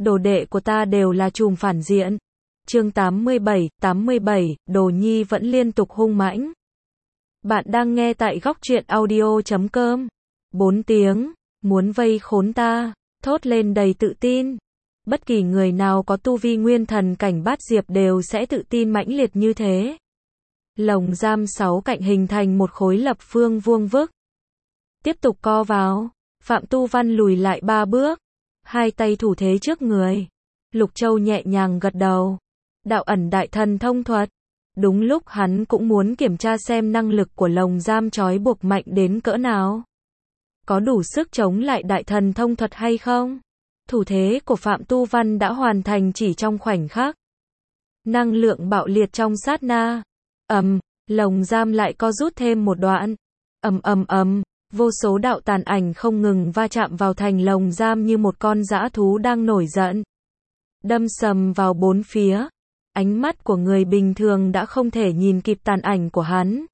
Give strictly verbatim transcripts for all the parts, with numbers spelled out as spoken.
đồ đệ của ta đều là trùm phản diện. Chương tám mươi bảy, tám mươi bảy, Đồ Nhi vẫn liên tục hung mãnh. Bạn đang nghe tại góc truyện audio chấm com. Bốn tiếng, muốn vây khốn ta, thốt lên đầy tự tin. Bất kỳ người nào có tu vi nguyên thần cảnh bát diệp đều sẽ tự tin mãnh liệt như thế. Lồng giam sáu cạnh hình thành một khối lập phương vuông vức. Tiếp tục co vào, Phạm Tu Văn lùi lại ba bước, hai tay thủ thế trước người. Lục Châu nhẹ nhàng gật đầu. Đạo ẩn đại thần thông thuật. Đúng lúc hắn cũng muốn kiểm tra xem năng lực của lồng giam trói buộc mạnh đến cỡ nào. Có đủ sức chống lại đại thần thông thuật hay không? Thủ thế của Phạm Tu Văn đã hoàn thành chỉ trong khoảnh khắc. Năng lượng bạo liệt trong sát na. Ầm, lồng giam lại co rút thêm một đoạn. Ầm ầm ầm, vô số đạo tàn ảnh không ngừng va chạm vào thành lồng giam như một con dã thú đang nổi giận. Đâm sầm vào bốn phía. Ánh mắt của người bình thường đã không thể nhìn kịp tàn ảnh của hắn.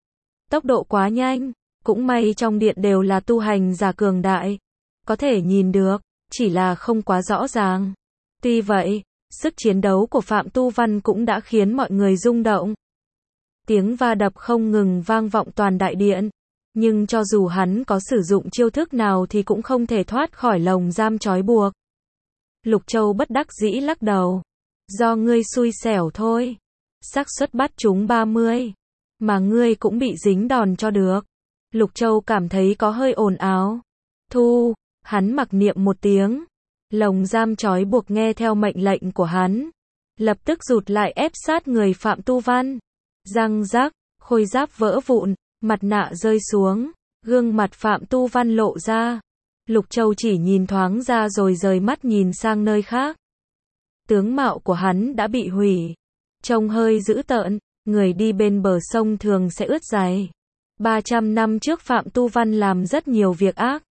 Tốc độ quá nhanh, cũng may trong điện đều là tu hành giả cường đại. Có thể nhìn được, chỉ là không quá rõ ràng. Tuy vậy, sức chiến đấu của Phạm Tu Văn cũng đã khiến mọi người rung động. Tiếng va đập không ngừng vang vọng toàn đại điện. Nhưng cho dù hắn có sử dụng chiêu thức nào thì cũng không thể thoát khỏi lồng giam trói buộc. Lục Châu bất đắc dĩ lắc đầu. Do ngươi xui xẻo thôi. Xác suất bắt chúng ba mươi. Mà ngươi cũng bị dính đòn cho được. Lục Châu cảm thấy có hơi ồn ào. Thu, hắn mặc niệm một tiếng. Lồng giam trói buộc nghe theo mệnh lệnh của hắn. Lập tức rụt lại ép sát người Phạm Tu Văn. Răng rắc, khôi giáp vỡ vụn, mặt nạ rơi xuống. Gương mặt Phạm Tu Văn lộ ra. Lục Châu chỉ nhìn thoáng ra rồi rời mắt nhìn sang nơi khác. Tướng mạo của hắn đã bị hủy. Trông hơi dữ tợn, người đi bên bờ sông thường sẽ ướt giày. ba trăm năm trước Phạm Tu Văn làm rất nhiều việc ác.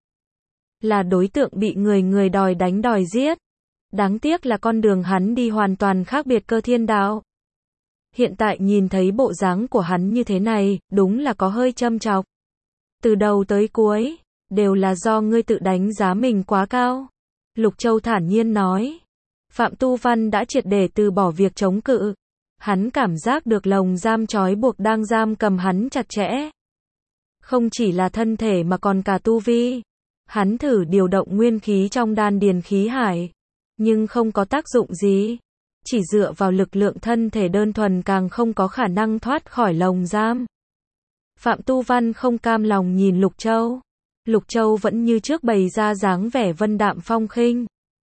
Là đối tượng bị người người đòi đánh đòi giết. Đáng tiếc là con đường hắn đi hoàn toàn khác biệt cơ thiên đạo. Hiện tại nhìn thấy bộ dáng của hắn như thế này, đúng là có hơi châm chọc. Từ đầu tới cuối, đều là do ngươi tự đánh giá mình quá cao. Lục Châu thản nhiên nói. Phạm Tu Văn đã triệt để từ bỏ việc chống cự. Hắn cảm giác được lồng giam trói buộc đang giam cầm hắn chặt chẽ. Không chỉ là thân thể mà còn cả tu vi. Hắn thử điều động nguyên khí trong đan điền khí hải. Nhưng không có tác dụng gì. Chỉ dựa vào lực lượng thân thể đơn thuần càng không có khả năng thoát khỏi lồng giam. Phạm Tu Văn không cam lòng nhìn Lục Châu. Lục Châu vẫn như trước bày ra dáng vẻ vân đạm phong khinh.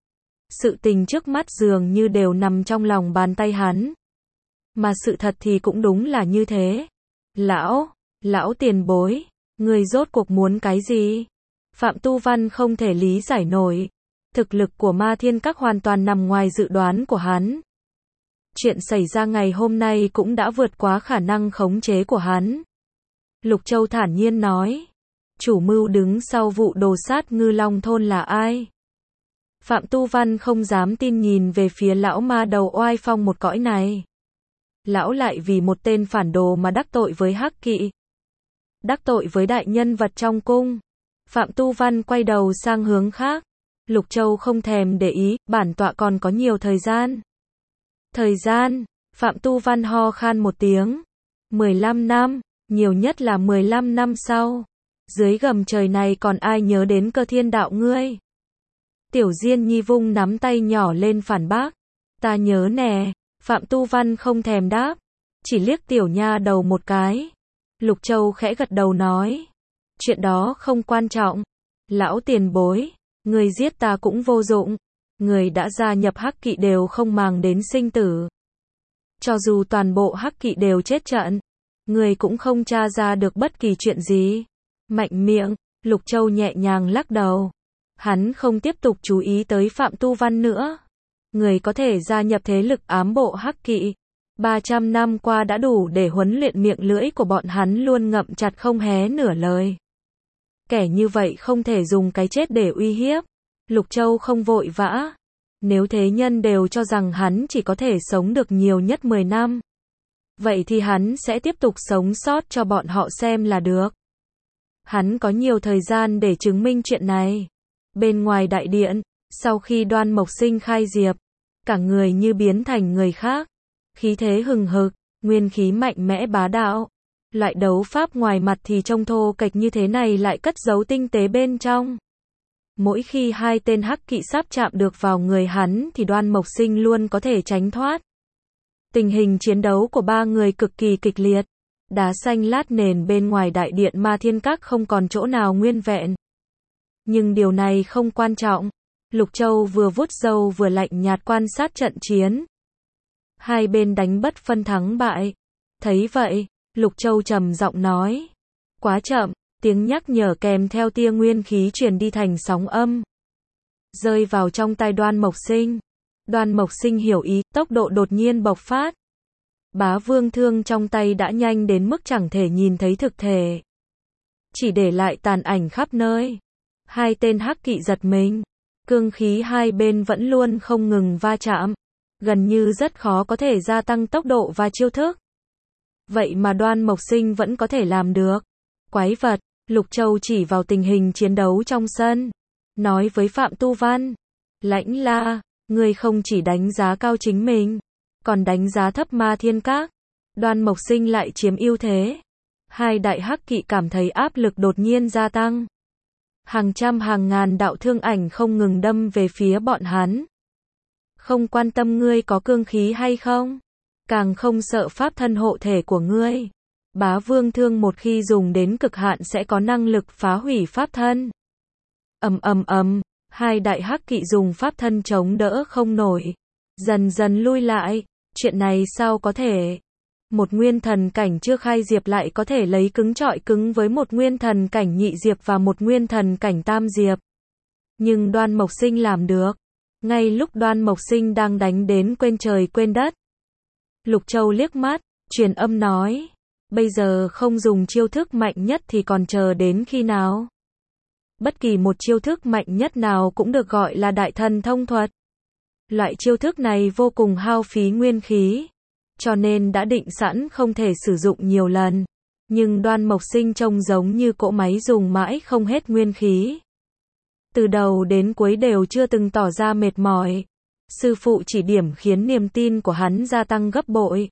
Sự tình trước mắt dường như đều nằm trong lòng bàn tay hắn. Mà sự thật thì cũng đúng là như thế. Lão, lão tiền bối, người rốt cuộc muốn cái gì? Phạm Tu Văn không thể lý giải nổi. Thực lực của Ma Thiên Các hoàn toàn nằm ngoài dự đoán của hắn. Chuyện xảy ra ngày hôm nay cũng đã vượt quá khả năng khống chế của hắn. Lục Châu thản nhiên nói. Chủ mưu đứng sau vụ đồ sát Ngư Long thôn là ai? Phạm Tu Văn không dám tin nhìn về phía lão ma đầu oai phong một cõi này. Lão lại vì một tên phản đồ mà đắc tội với Hắc Kỵ. Đắc tội với đại nhân vật trong cung. Phạm Tu Văn quay đầu sang hướng khác. Lục Châu không thèm để ý, bản tọa còn có nhiều thời gian. Thời gian, Phạm Tu Văn ho khan một tiếng. mười lăm năm, nhiều nhất là mười lăm năm sau. Dưới gầm trời này còn ai nhớ đến cơ thiên đạo ngươi? Tiểu Diên Nhi vung nắm tay nhỏ lên phản bác. Ta nhớ nè. Phạm Tu Văn không thèm đáp. Chỉ liếc tiểu nha đầu một cái. Lục Châu khẽ gật đầu nói. Chuyện đó không quan trọng. Lão tiền bối. Người giết ta cũng vô dụng. Người đã gia nhập Hắc Kỵ đều không màng đến sinh tử. Cho dù toàn bộ Hắc Kỵ đều chết trận. Người cũng không tra ra được bất kỳ chuyện gì. Mạnh miệng. Lục Châu nhẹ nhàng lắc đầu. Hắn không tiếp tục chú ý tới Phạm Tu Văn nữa. Người có thể gia nhập thế lực ám bộ Hắc Kỵ. ba trăm năm qua đã đủ để huấn luyện miệng lưỡi của bọn hắn luôn ngậm chặt không hé nửa lời. Kẻ như vậy không thể dùng cái chết để uy hiếp. Lục Châu không vội vã. Nếu thế nhân đều cho rằng hắn chỉ có thể sống được nhiều nhất mười năm. Vậy thì hắn sẽ tiếp tục sống sót cho bọn họ xem là được. Hắn có nhiều thời gian để chứng minh chuyện này. Bên ngoài đại điện, Sau khi Đoan Mộc Sinh khai diệp, cả người như biến thành người khác, khí thế hừng hực, nguyên khí mạnh mẽ bá đạo. Loại đấu pháp ngoài mặt thì trông thô kệch như thế này lại cất giấu tinh tế bên trong. Mỗi khi hai tên hắc kỵ sắp chạm được vào người hắn thì Đoan Mộc Sinh luôn có thể tránh thoát. Tình hình chiến đấu của ba người cực kỳ kịch liệt. Đá xanh lát nền bên ngoài đại điện Ma Thiên Các không còn chỗ nào nguyên vẹn. Nhưng điều này không quan trọng. Lục Châu vừa vuốt râu vừa lạnh nhạt quan sát trận chiến. Hai bên đánh bất phân thắng bại. Thấy vậy, Lục Châu trầm giọng nói. Quá chậm, tiếng nhắc nhở kèm theo tia nguyên khí truyền đi thành sóng âm. Rơi vào trong tai Đoan Mộc Sinh. Đoan Mộc Sinh hiểu ý, tốc độ đột nhiên bộc phát. Bá vương thương trong tay đã nhanh đến mức chẳng thể nhìn thấy thực thể. Chỉ để lại tàn ảnh khắp nơi. Hai tên hắc kỵ giật mình. Cương khí hai bên vẫn luôn không ngừng va chạm. Gần như rất khó có thể gia tăng tốc độ và chiêu thức. Vậy mà Đoan Mộc Sinh vẫn có thể làm được. Quái vật, Lục Châu chỉ vào tình hình chiến đấu trong sân. Nói với Phạm Tu Văn. Lãnh La, ngươi không chỉ đánh giá cao chính mình, còn đánh giá thấp Ma Thiên Các. Đoan Mộc Sinh lại chiếm ưu thế. Hai đại hắc kỵ cảm thấy áp lực đột nhiên gia tăng. Hàng trăm hàng ngàn đạo thương ảnh không ngừng đâm về phía bọn hắn. Không quan tâm ngươi có cương khí hay không, càng không sợ pháp thân hộ thể của ngươi. Bá vương thương một khi dùng đến cực hạn sẽ có năng lực phá hủy pháp thân. Ầm ầm ầm, hai đại hắc kỵ dùng pháp thân chống đỡ không nổi, dần dần lui lại. Chuyện này sao có thể? Một nguyên thần cảnh chưa khai diệp lại có thể lấy cứng trọi cứng với một nguyên thần cảnh nhị diệp và một nguyên thần cảnh tam diệp. Nhưng Đoan Mộc Sinh làm được. Ngay lúc Đoan Mộc Sinh đang đánh đến quên trời quên đất, Lục Châu liếc mắt, truyền âm nói. Bây giờ không dùng chiêu thức mạnh nhất thì còn chờ đến khi nào? Bất kỳ một chiêu thức mạnh nhất nào cũng được gọi là đại thần thông thuật. Loại chiêu thức này vô cùng hao phí nguyên khí, cho nên đã định sẵn không thể sử dụng nhiều lần. Nhưng Đoan Mộc Sinh trông giống như cỗ máy dùng mãi không hết nguyên khí. Từ đầu đến cuối đều chưa từng tỏ ra mệt mỏi. Sư phụ chỉ điểm khiến niềm tin của hắn gia tăng gấp bội.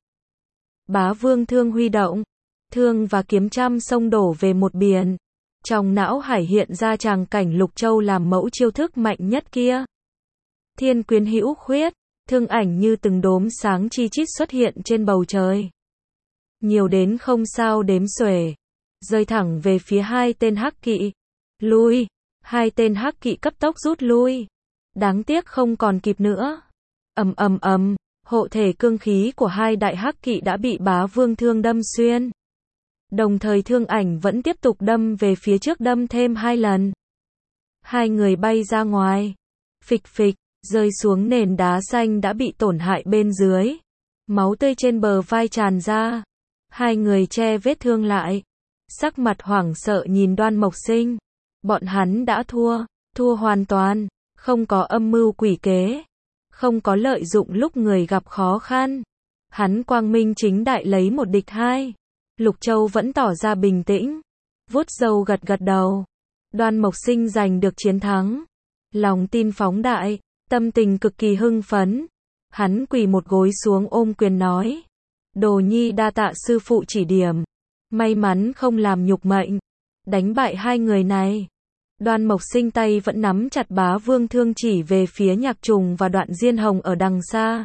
Bá vương thương huy động, thương và kiếm trăm sông đổ về một biển. Trong não hải hiện ra tràng cảnh Lục Châu làm mẫu chiêu thức mạnh nhất kia. Thiên quyến hữu khuyết, thương ảnh như từng đốm sáng chi chít xuất hiện trên bầu trời. Nhiều đến không sao đếm xuể, rơi thẳng về phía hai tên hắc kỵ. Lui, hai tên hắc kỵ cấp tốc rút lui. Đáng tiếc không còn kịp nữa. Ầm ầm ầm, hộ thể cương khí của hai đại hắc kỵ đã bị bá vương thương đâm xuyên. Đồng thời thương ảnh vẫn tiếp tục đâm về phía trước, đâm thêm hai lần. Hai người bay ra ngoài. Phịch phịch, rơi xuống nền đá xanh đã bị tổn hại bên dưới. Máu tươi trên bờ vai tràn ra. Hai người che vết thương lại. Sắc mặt hoảng sợ nhìn Đoan Mộc Sinh. Bọn hắn đã thua. Thua hoàn toàn. Không có âm mưu quỷ kế. Không có lợi dụng lúc người gặp khó khăn. Hắn quang minh chính đại lấy một địch hai. Lục Châu vẫn tỏ ra bình tĩnh. Vuốt râu gật gật đầu. Đoan Mộc Sinh giành được chiến thắng. Lòng tin phóng đại. Tâm tình cực kỳ hưng phấn. Hắn quỳ một gối xuống ôm quyền nói. Đồ nhi đa tạ sư phụ chỉ điểm. May mắn không làm nhục mệnh. Đánh bại hai người này. Đoan Mộc Sinh tay vẫn nắm chặt bá vương thương chỉ về phía Nhạc Trùng và Đoạn Diên Hồng ở đằng xa.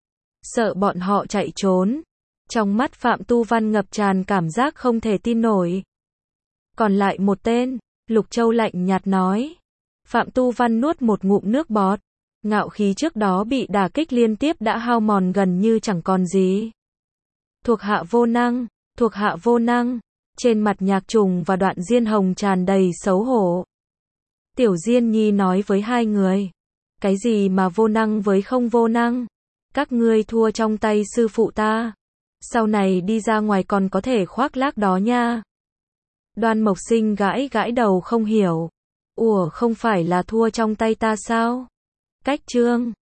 Sợ bọn họ chạy trốn. Trong mắt Phạm Tu Văn ngập tràn cảm giác không thể tin nổi. Còn lại một tên, Lục Châu lạnh nhạt nói. Phạm Tu Văn nuốt một ngụm nước bọt. Ngạo khí trước đó bị đả kích liên tiếp đã hao mòn gần như chẳng còn gì. Thuộc hạ vô năng, thuộc hạ vô năng. Trên mặt Nhạc Trùng và Đoạn Diên Hồng tràn đầy xấu hổ. Tiểu Diên Nhi nói với hai người. Cái gì mà vô năng với không vô năng? Các ngươi thua trong tay sư phụ ta. Sau này đi ra ngoài còn có thể khoác lác đó nha. Đoan Mộc Sinh gãi gãi đầu không hiểu. Ủa không phải là thua trong tay ta sao? Cách chương